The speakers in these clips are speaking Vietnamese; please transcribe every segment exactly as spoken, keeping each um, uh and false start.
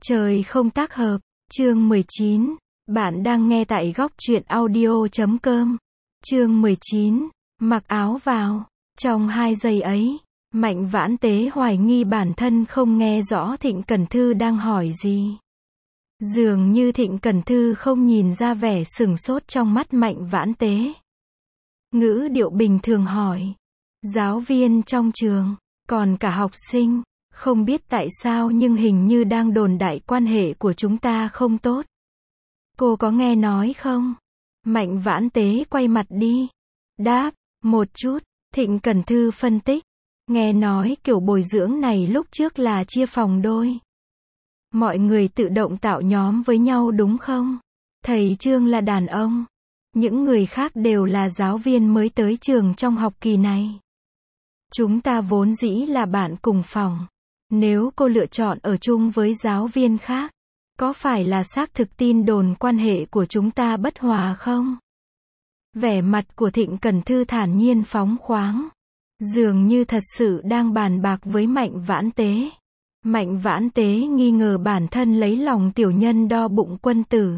Trời không tác hợp, chương mười chín. Bạn đang nghe tại góc truyện audio chấm com. Chương mười chín. Mặc áo vào. Trong hai giây ấy, Mạnh Vãn Tế hoài nghi bản thân không nghe rõ Thịnh Cẩn Thư đang hỏi gì. Dường như Thịnh Cẩn Thư không nhìn ra vẻ sửng sốt trong mắt Mạnh Vãn Tế. Ngữ điệu bình thường hỏi. Giáo viên trong trường, còn cả học sinh, không biết tại sao nhưng hình như đang đồn đại quan hệ của chúng ta không tốt. Cô có nghe nói không? Mạnh Vãn Tế quay mặt đi. Đáp, một chút. Thịnh Cẩn Thư phân tích. Nghe nói kiểu bồi dưỡng này lúc trước là chia phòng đôi. Mọi người tự động tạo nhóm với nhau đúng không? Thầy Trương là đàn ông. Những người khác đều là giáo viên mới tới trường trong học kỳ này. Chúng ta vốn dĩ là bạn cùng phòng. Nếu cô lựa chọn ở chung với giáo viên khác, có phải là xác thực tin đồn quan hệ của chúng ta bất hòa không? Vẻ mặt của Thịnh Cẩn Thư thản nhiên phóng khoáng. Dường như thật sự đang bàn bạc với Mạnh Vãn Tế. Mạnh Vãn Tế nghi ngờ bản thân lấy lòng tiểu nhân đo bụng quân tử.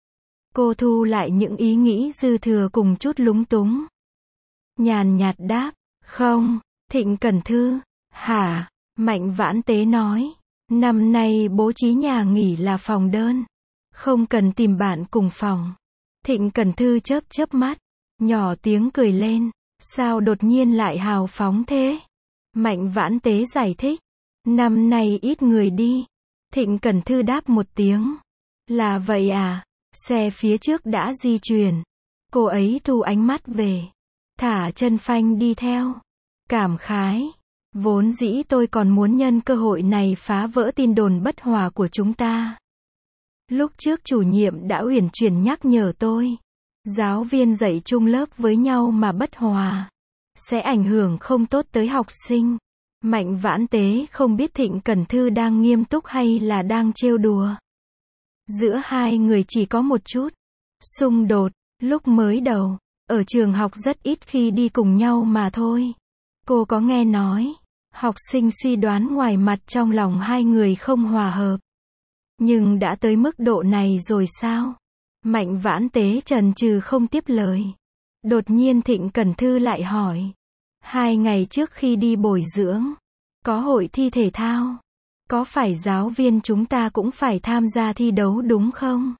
Cô thu lại những ý nghĩ dư thừa cùng chút lúng túng. Nhàn nhạt đáp, không. Thịnh Cẩn Thư, hả? Mạnh Vãn Tế nói, năm nay bố trí nhà nghỉ là phòng đơn. Không cần tìm bạn cùng phòng. Thịnh Cẩn Thư chớp chớp mắt, nhỏ tiếng cười lên. Sao đột nhiên lại hào phóng thế? Mạnh Vãn Tế giải thích. Năm nay ít người đi. Thịnh Cẩn Thư đáp một tiếng. Là vậy à? Xe phía trước đã di chuyển. Cô ấy thu ánh mắt về. Thả chân phanh đi theo. Cảm khái. Vốn dĩ tôi còn muốn nhân cơ hội này phá vỡ tin đồn bất hòa của chúng ta. Lúc trước chủ nhiệm đã uyển chuyển nhắc nhở tôi. Giáo viên dạy chung lớp với nhau mà bất hòa, sẽ ảnh hưởng không tốt tới học sinh. Mạnh Vãn Tế không biết Thịnh Cẩn Thư đang nghiêm túc hay là đang trêu đùa. Giữa hai người chỉ có một chút xung đột, lúc mới đầu, ở trường học rất ít khi đi cùng nhau mà thôi. Cô có nghe nói, học sinh suy đoán ngoài mặt trong lòng hai người không hòa hợp. Nhưng đã tới mức độ này rồi sao? Mạnh Vãn Tế chần chừ không tiếp lời. Đột nhiên Thịnh Cẩn Thư lại hỏi. Hai ngày trước khi đi bồi dưỡng, có hội thi thể thao. Có phải giáo viên chúng ta cũng phải tham gia thi đấu đúng không?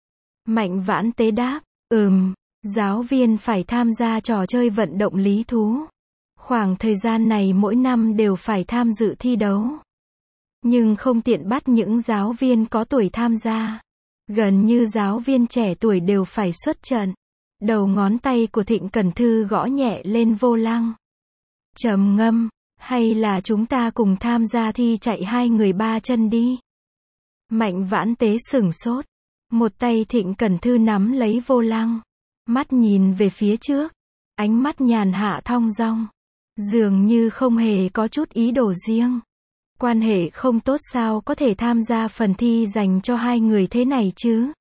Mạnh Vãn Tế đáp, ừm, giáo viên phải tham gia trò chơi vận động lý thú. Khoảng thời gian này mỗi năm đều phải tham dự thi đấu. Nhưng không tiện bắt những giáo viên có tuổi tham gia. Gần như giáo viên trẻ tuổi đều phải xuất trận. Đầu ngón tay của Thịnh Cẩn Thư gõ nhẹ lên vô lăng. Trầm ngâm, hay là chúng ta cùng tham gia thi chạy hai người ba chân đi? Mạnh Vãn Tế sửng sốt. Một tay Thịnh Cẩn Thư nắm lấy vô lăng. Mắt nhìn về phía trước. Ánh mắt nhàn hạ thong dong. Dường như không hề có chút ý đồ riêng. Quan hệ không tốt sao có thể tham gia phần thi dành cho hai người thế này chứ?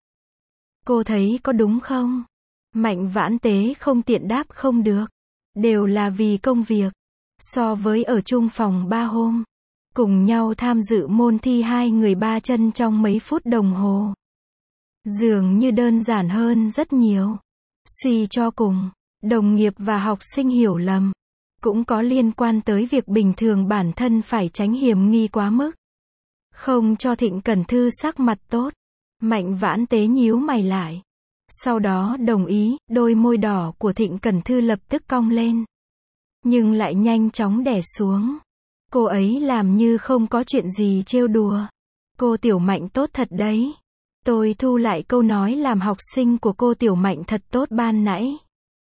Cô thấy có đúng không? Mạnh Vãn Tế không tiện đáp không được. Đều là vì công việc. So với ở chung phòng ba hôm, cùng nhau tham dự môn thi hai người ba chân trong mấy phút đồng hồ, dường như đơn giản hơn rất nhiều. Suy cho cùng, đồng nghiệp và học sinh hiểu lầm. Cũng có liên quan tới việc bình thường bản thân phải tránh hiểm nghi quá mức. Không cho Thịnh Cẩn Thư sắc mặt tốt. Mạnh Vãn Tế nhíu mày lại. Sau đó đồng ý, đôi môi đỏ của Thịnh Cẩn Thư lập tức cong lên. Nhưng lại nhanh chóng đè xuống. Cô ấy làm như không có chuyện gì trêu đùa. Cô Tiểu Mạnh tốt thật đấy. Tôi thu lại câu nói làm học sinh của cô Tiểu Mạnh thật tốt ban nãy.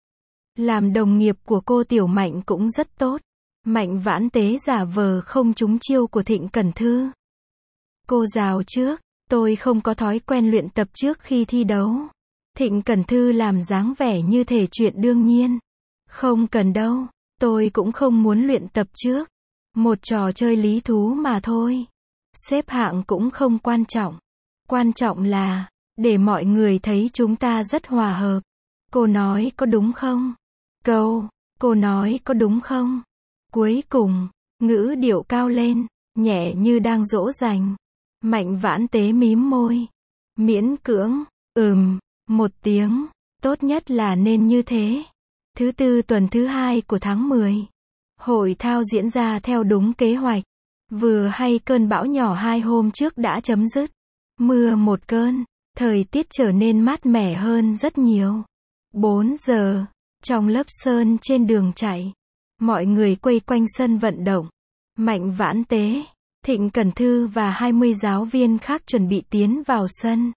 Làm đồng nghiệp của cô Tiểu Mạnh cũng rất tốt. Mạnh Vãn Tế giả vờ không trúng chiêu của Thịnh Cẩn Thư. Cô rào trước, tôi không có thói quen luyện tập trước khi thi đấu. Thịnh Cẩn Thư làm dáng vẻ như thể chuyện đương nhiên. Không cần đâu, tôi cũng không muốn luyện tập trước. Một trò chơi lý thú mà thôi. Xếp hạng cũng không quan trọng. Quan trọng là, để mọi người thấy chúng ta rất hòa hợp. Cô nói có đúng không? Câu, cô nói có đúng không? Cuối cùng, ngữ điệu cao lên, nhẹ như đang dỗ dành. Mạnh Vãn Tế mím môi. Miễn cưỡng, ừm, một tiếng, tốt nhất là nên như thế. Thứ tư tuần thứ hai của tháng mười. Hội thao diễn ra theo đúng kế hoạch. Vừa hay cơn bão nhỏ hai hôm trước đã chấm dứt. Mưa một cơn, thời tiết trở nên mát mẻ hơn rất nhiều. bốn giờ, trong lớp sơn trên đường chạy, mọi người quây quanh sân vận động. Mạnh Vãn Tế, Thịnh Cẩn Thư và hai mươi giáo viên khác chuẩn bị tiến vào sân.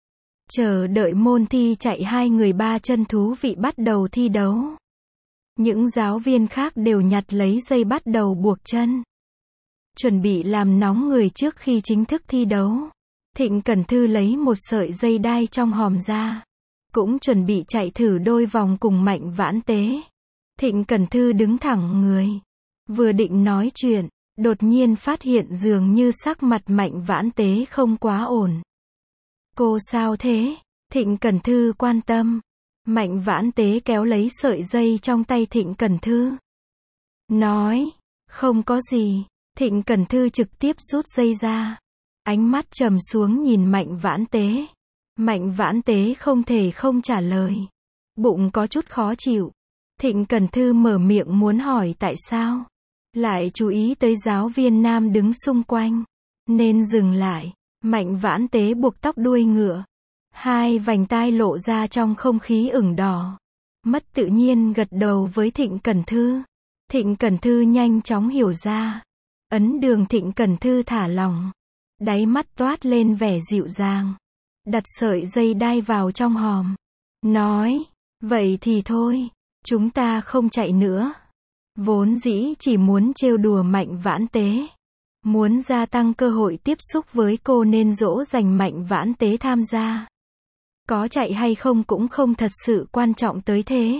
Chờ đợi môn thi chạy hai người ba chân thú vị bắt đầu thi đấu. Những giáo viên khác đều nhặt lấy dây bắt đầu buộc chân. Chuẩn bị làm nóng người trước khi chính thức thi đấu. Thịnh Cẩn Thư lấy một sợi dây đai trong hòm ra. Cũng chuẩn bị chạy thử đôi vòng cùng Mạnh Vãn Tế. Thịnh Cẩn Thư đứng thẳng người. Vừa định nói chuyện, đột nhiên phát hiện dường như sắc mặt Mạnh Vãn Tế không quá ổn. Cô sao thế? Thịnh Cẩn Thư quan tâm. Mạnh Vãn Tế kéo lấy sợi dây trong tay Thịnh Cẩn Thư. Nói, không có gì. Thịnh Cẩn Thư trực tiếp rút dây ra. Ánh mắt trầm xuống nhìn Mạnh Vãn Tế. Mạnh Vãn Tế không thể không trả lời. Bụng có chút khó chịu. Thịnh Cẩn Thư mở miệng muốn hỏi tại sao. Lại chú ý tới giáo viên nam đứng xung quanh. Nên dừng lại. Mạnh Vãn Tế buộc tóc đuôi ngựa. Hai vành tai lộ ra trong không khí ửng đỏ. Mất tự nhiên gật đầu với Thịnh Cẩn Thư. Thịnh Cẩn Thư nhanh chóng hiểu ra. Ấn đường Thịnh Cẩn Thư thả lỏng. Đáy mắt toát lên vẻ dịu dàng. Đặt sợi dây đai vào trong hòm. Nói, vậy thì thôi, chúng ta không chạy nữa. Vốn dĩ chỉ muốn trêu đùa Mạnh Vãn Tế. Muốn gia tăng cơ hội tiếp xúc với cô nên dỗ dành Mạnh Vãn Tế tham gia. Có chạy hay không cũng không thật sự quan trọng tới thế.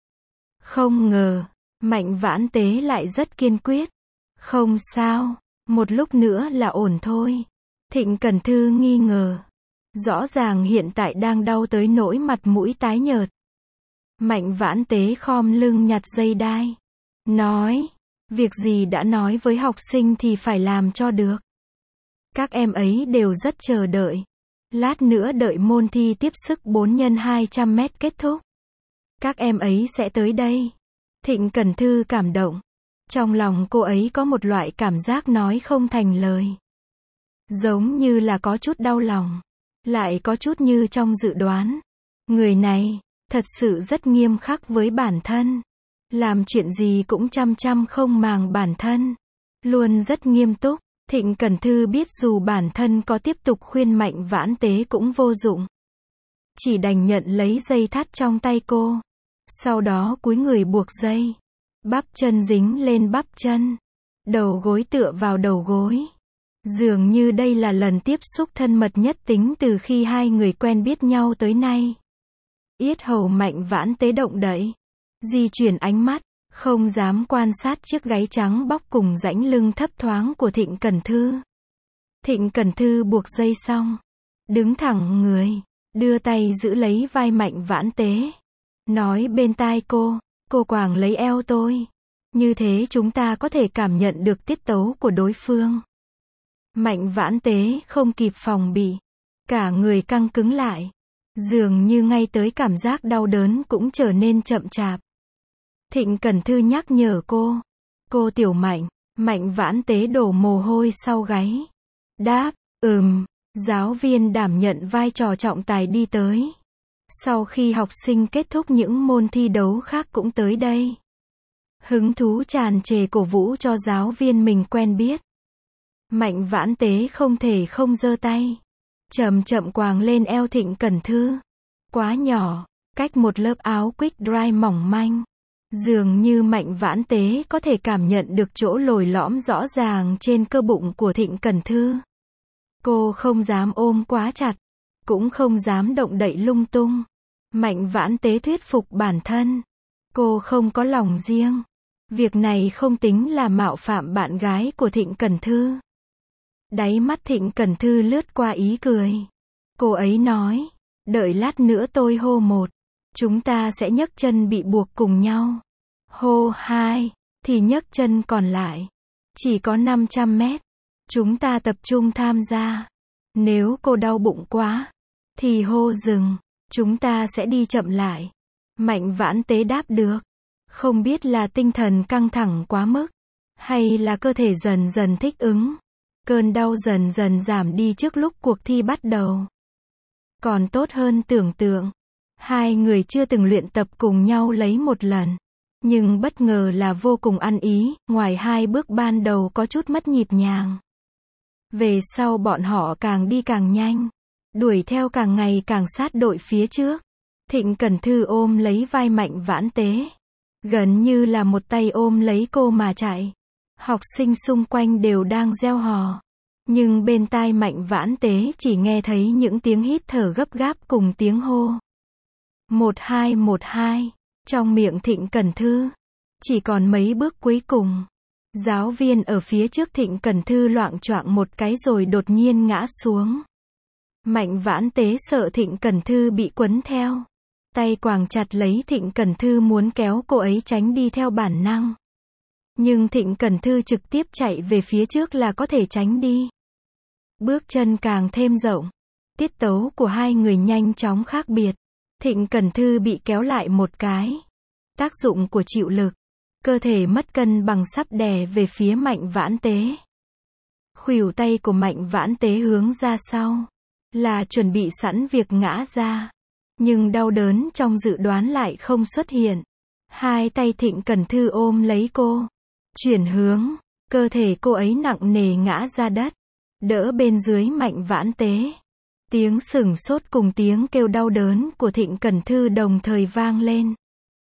Không ngờ, Mạnh Vãn Tế lại rất kiên quyết. Không sao, một lúc nữa là ổn thôi. Thịnh Cẩn Thư nghi ngờ. Rõ ràng hiện tại đang đau tới nỗi mặt mũi tái nhợt. Mạnh Vãn Tế khom lưng nhặt dây đai. Nói, việc gì đã nói với học sinh thì phải làm cho được. Các em ấy đều rất chờ đợi. Lát nữa đợi môn thi tiếp sức bốn nhân hai trăm mét kết thúc. Các em ấy sẽ tới đây. Thịnh Cẩn Thư cảm động. Trong lòng cô ấy có một loại cảm giác nói không thành lời. Giống như là có chút đau lòng. Lại có chút như trong dự đoán. Người này, thật sự rất nghiêm khắc với bản thân. Làm chuyện gì cũng chăm chăm không màng bản thân. Luôn rất nghiêm túc. Thịnh Cẩn Thư biết dù bản thân có tiếp tục khuyên Mạnh Vãn Tế cũng vô dụng. Chỉ đành nhận lấy dây thắt trong tay cô. Sau đó cúi người buộc dây. Bắp chân dính lên bắp chân. Đầu gối tựa vào đầu gối. Dường như đây là lần tiếp xúc thân mật nhất tính từ khi hai người quen biết nhau tới nay. Yết hầu Mạnh Vãn Tế động đậy. Di chuyển ánh mắt, không dám quan sát chiếc gáy trắng bóc cùng rãnh lưng thấp thoáng của Thịnh Cẩn Thư. Thịnh Cẩn Thư buộc dây xong. Đứng thẳng người, đưa tay giữ lấy vai Mạnh Vãn Tế. Nói bên tai cô, cô quàng lấy eo tôi. Như thế chúng ta có thể cảm nhận được tiết tấu của đối phương. Mạnh Vãn Tế không kịp phòng bị. Cả người căng cứng lại. Dường như ngay tới cảm giác đau đớn cũng trở nên chậm chạp. Thịnh Cẩn Thư nhắc nhở cô. Cô Tiểu Mạnh. Mạnh Vãn Tế đổ mồ hôi sau gáy. Đáp, ừm. Giáo viên đảm nhận vai trò trọng tài đi tới. Sau khi học sinh kết thúc những môn thi đấu khác cũng tới đây. Hứng thú tràn trề cổ vũ cho giáo viên mình quen biết. Mạnh Vãn Tế không thể không giơ tay. Chậm chậm quàng lên eo Thịnh Cẩn Thư. Quá nhỏ, cách một lớp áo quick dry mỏng manh. Dường như Mạnh Vãn Tế có thể cảm nhận được chỗ lồi lõm rõ ràng trên cơ bụng của Thịnh Cẩn Thư. Cô không dám ôm quá chặt, cũng không dám động đậy lung tung. Mạnh Vãn Tế thuyết phục bản thân. Cô không có lòng riêng. Việc này không tính là mạo phạm bạn gái của Thịnh Cẩn Thư. Đáy mắt Thịnh Cẩn Thư lướt qua ý cười. Cô ấy nói, đợi lát nữa tôi hô một. Chúng ta sẽ nhấc chân bị buộc cùng nhau. Hô hai, thì nhấc chân còn lại. Chỉ có năm trăm mét. Chúng ta tập trung tham gia. Nếu cô đau bụng quá, thì hô dừng, chúng ta sẽ đi chậm lại. Mạnh Vãn Tế đáp được. Không biết là tinh thần căng thẳng quá mức, hay là cơ thể dần dần thích ứng. Cơn đau dần dần giảm đi trước lúc cuộc thi bắt đầu. Còn tốt hơn tưởng tượng. Hai người chưa từng luyện tập cùng nhau lấy một lần. Nhưng bất ngờ là vô cùng ăn ý, ngoài hai bước ban đầu có chút mất nhịp nhàng. Về sau bọn họ càng đi càng nhanh, đuổi theo càng ngày càng sát đội phía trước. Thịnh Cẩn Thư ôm lấy vai Mạnh Vãn Tế, gần như là một tay ôm lấy cô mà chạy. Học sinh xung quanh đều đang reo hò, nhưng bên tai Mạnh Vãn Tế chỉ nghe thấy những tiếng hít thở gấp gáp cùng tiếng hô. Một hai một hai, trong miệng Thịnh Cẩn Thư. Chỉ còn mấy bước cuối cùng. Giáo viên ở phía trước Thịnh Cẩn Thư loạng choạng một cái rồi đột nhiên ngã xuống. Mạnh Vãn Tế sợ Thịnh Cẩn Thư bị quấn theo. Tay quàng chặt lấy Thịnh Cẩn Thư muốn kéo cô ấy tránh đi theo bản năng. Nhưng Thịnh Cẩn Thư trực tiếp chạy về phía trước là có thể tránh đi. Bước chân càng thêm rộng. Tiết tấu của hai người nhanh chóng khác biệt. Thịnh Cẩn Thư bị kéo lại một cái. Tác dụng của chịu lực. Cơ thể mất cân bằng sắp đè về phía Mạnh Vãn Tế. Khuỷu tay của Mạnh Vãn Tế hướng ra sau. Là chuẩn bị sẵn việc ngã ra. Nhưng đau đớn trong dự đoán lại không xuất hiện. Hai tay Thịnh Cẩn Thư ôm lấy cô. Chuyển hướng. Cơ thể cô ấy nặng nề ngã ra đất. Đỡ bên dưới Mạnh Vãn Tế. Tiếng sửng sốt cùng tiếng kêu đau đớn của Thịnh Cẩn Thư đồng thời vang lên.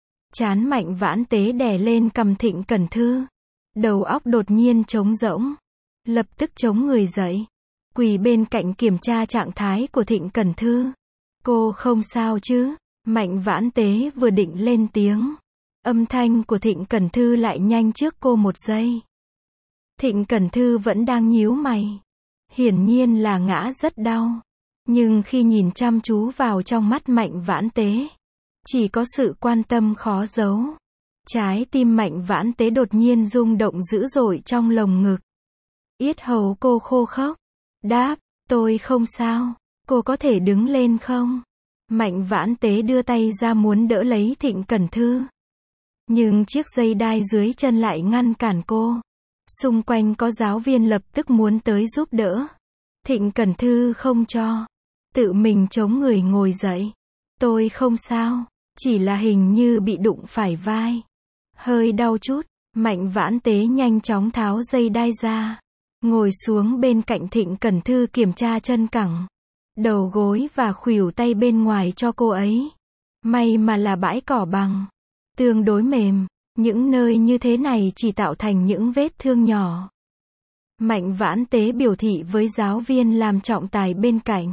Trán Mạnh Vãn Tế đè lên cằm Thịnh Cẩn Thư. Đầu óc đột nhiên trống rỗng. Lập tức chống người dậy. Quỳ bên cạnh kiểm tra trạng thái của Thịnh Cẩn Thư. Cô không sao chứ? Mạnh Vãn Tế vừa định lên tiếng. Âm thanh của Thịnh Cẩn Thư lại nhanh trước cô một giây. Thịnh Cẩn Thư vẫn đang nhíu mày. Hiển nhiên là ngã rất đau. Nhưng khi nhìn chăm chú vào trong mắt Mạnh Vãn Tế, chỉ có sự quan tâm khó giấu. Trái tim Mạnh Vãn Tế đột nhiên rung động dữ dội trong lồng ngực. Yết hầu cô khô khốc. Đáp, tôi không sao. Cô có thể đứng lên không? Mạnh Vãn Tế đưa tay ra muốn đỡ lấy Thịnh Cẩn Thư. Nhưng chiếc dây đai dưới chân lại ngăn cản cô. Xung quanh có giáo viên lập tức muốn tới giúp đỡ. Thịnh Cẩn Thư không cho. Tự mình chống người ngồi dậy. Tôi không sao. Chỉ là hình như bị đụng phải vai. Hơi đau chút. Mạnh Vãn Tế nhanh chóng tháo dây đai ra. Ngồi xuống bên cạnh Thịnh Cẩn Thư kiểm tra chân cẳng. Đầu gối và khuỷu tay bên ngoài cho cô ấy. May mà là bãi cỏ bằng. Tương đối mềm. Những nơi như thế này chỉ tạo thành những vết thương nhỏ. Mạnh Vãn Tế biểu thị với giáo viên làm trọng tài bên cạnh.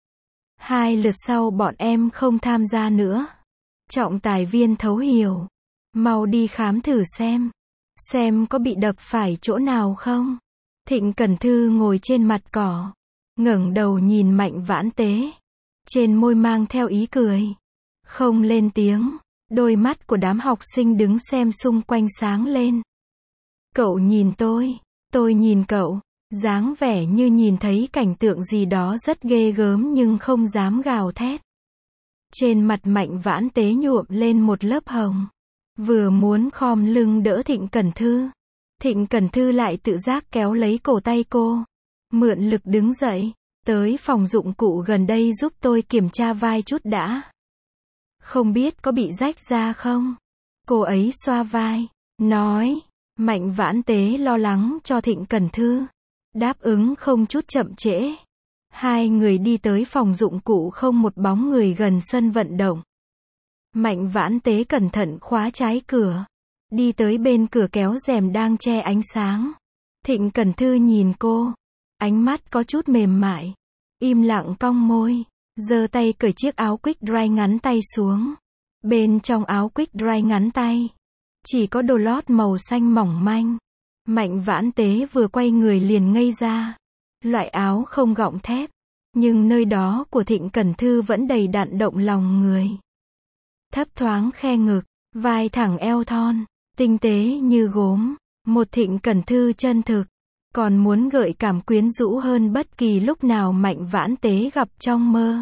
Hai lượt sau bọn em không tham gia nữa. Trọng tài viên thấu hiểu. Mau đi khám thử xem. Xem có bị đập phải chỗ nào không. Thịnh Cẩn Thư ngồi trên mặt cỏ. Ngẩng đầu nhìn Mạnh Vãn Tế. Trên môi mang theo ý cười. Không lên tiếng. Đôi mắt của đám học sinh đứng xem xung quanh sáng lên. Cậu nhìn tôi. Tôi nhìn cậu. Dáng vẻ như nhìn thấy cảnh tượng gì đó rất ghê gớm nhưng không dám gào thét. Trên mặt Mạnh Vãn Tế nhuộm lên một lớp hồng. Vừa muốn khom lưng đỡ Thịnh Cẩn Thư. Thịnh Cẩn Thư lại tự giác kéo lấy cổ tay cô. Mượn lực đứng dậy. Tới phòng dụng cụ gần đây giúp tôi kiểm tra vai chút đã. Không biết có bị rách ra không? Cô ấy xoa vai. Nói. Mạnh Vãn Tế lo lắng cho Thịnh Cẩn Thư. Đáp ứng không chút chậm trễ. Hai người đi tới phòng dụng cụ không một bóng người gần sân vận động. Mạnh Vãn Tế cẩn thận khóa trái cửa. Đi tới bên cửa kéo rèm đang che ánh sáng. Thịnh Cẩn Thư nhìn cô. Ánh mắt có chút mềm mại. Im lặng cong môi. Giơ tay cởi chiếc áo quick dry ngắn tay xuống. Bên trong áo quick dry ngắn tay. Chỉ có đồ lót màu xanh mỏng manh. Mạnh Vãn Tế vừa quay người liền ngây ra. Loại áo không gọng thép. Nhưng nơi đó của Thịnh Cẩn Thư vẫn đầy đặn động lòng người. Thấp thoáng khe ngực. Vai thẳng eo thon. Tinh tế như gốm. Một Thịnh Cẩn Thư chân thực. còn muốn gợi cảm quyến rũ hơn bất kỳ lúc nào Mạnh Vãn Tế gặp trong mơ.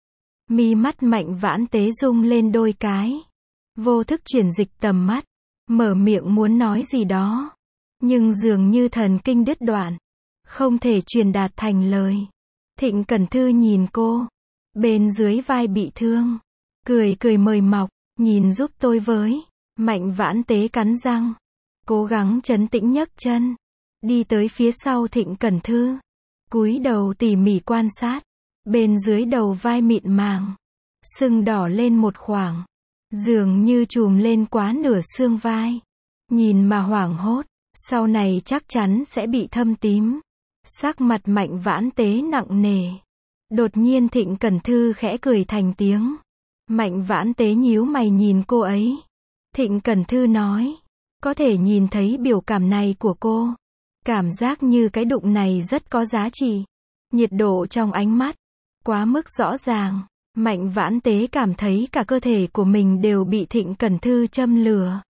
Mi mắt Mạnh Vãn Tế rung lên đôi cái. Vô thức chuyển dịch tầm mắt, mở miệng muốn nói gì đó, nhưng dường như thần kinh đứt đoạn, không thể truyền đạt thành lời. Thịnh Cẩn Thư nhìn cô, bên dưới vai bị thương, cười cười mời mọc, nhìn giúp tôi với. Mạnh Vãn Tế cắn răng, cố gắng trấn tĩnh nhấc chân, đi tới phía sau Thịnh Cẩn Thư, cúi đầu tỉ mỉ quan sát, bên dưới đầu vai mịn màng, sưng đỏ lên một khoảng, dường như trùm lên quá nửa xương vai. Nhìn mà hoảng hốt, sau này chắc chắn sẽ bị thâm tím. Sắc mặt Mạnh Vãn Tế nặng nề. Đột nhiên Thịnh Cẩn Thư khẽ cười thành tiếng. Mạnh Vãn Tế nhíu mày nhìn cô ấy. Thịnh Cẩn Thư nói, có thể nhìn thấy biểu cảm này của cô. Cảm giác như cái đụng này rất có giá trị. Nhiệt độ trong ánh mắt, quá mức rõ ràng. Mạnh Vãn Tế cảm thấy cả cơ thể của mình đều bị Thịnh Cẩn Thư châm lửa.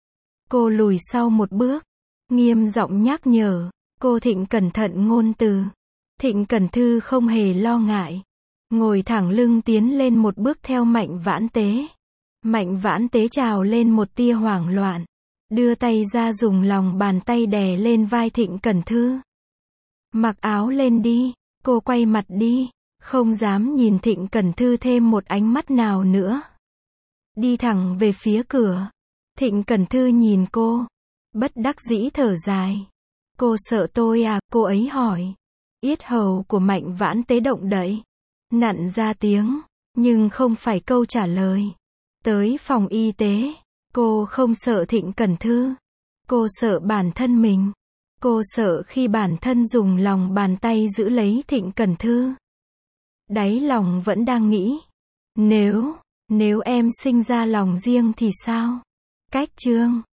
Cô lùi sau một bước, nghiêm giọng nhắc nhở, cô Thịnh cẩn thận ngôn từ. Thịnh Cẩn Thư không hề lo ngại, ngồi thẳng lưng tiến lên một bước theo Mạnh Vãn Tế. Mạnh Vãn Tế trào lên một tia hoảng loạn, đưa tay ra dùng lòng bàn tay đè lên vai Thịnh Cẩn Thư. Mặc áo lên đi, cô quay mặt đi, không dám nhìn Thịnh Cẩn Thư thêm một ánh mắt nào nữa. Đi thẳng về phía cửa. Thịnh Cẩn Thư nhìn cô, bất đắc dĩ thở dài. Cô sợ tôi à, cô ấy hỏi. Yết hầu của Mạnh Vãn Tế động đậy, nặn ra tiếng, nhưng không phải câu trả lời. Tới phòng y tế, cô không sợ Thịnh Cẩn Thư. Cô sợ bản thân mình. Cô sợ khi bản thân dùng lòng bàn tay giữ lấy Thịnh Cẩn Thư. Đáy lòng vẫn đang nghĩ, nếu, nếu em sinh ra lòng riêng thì sao? Cách chương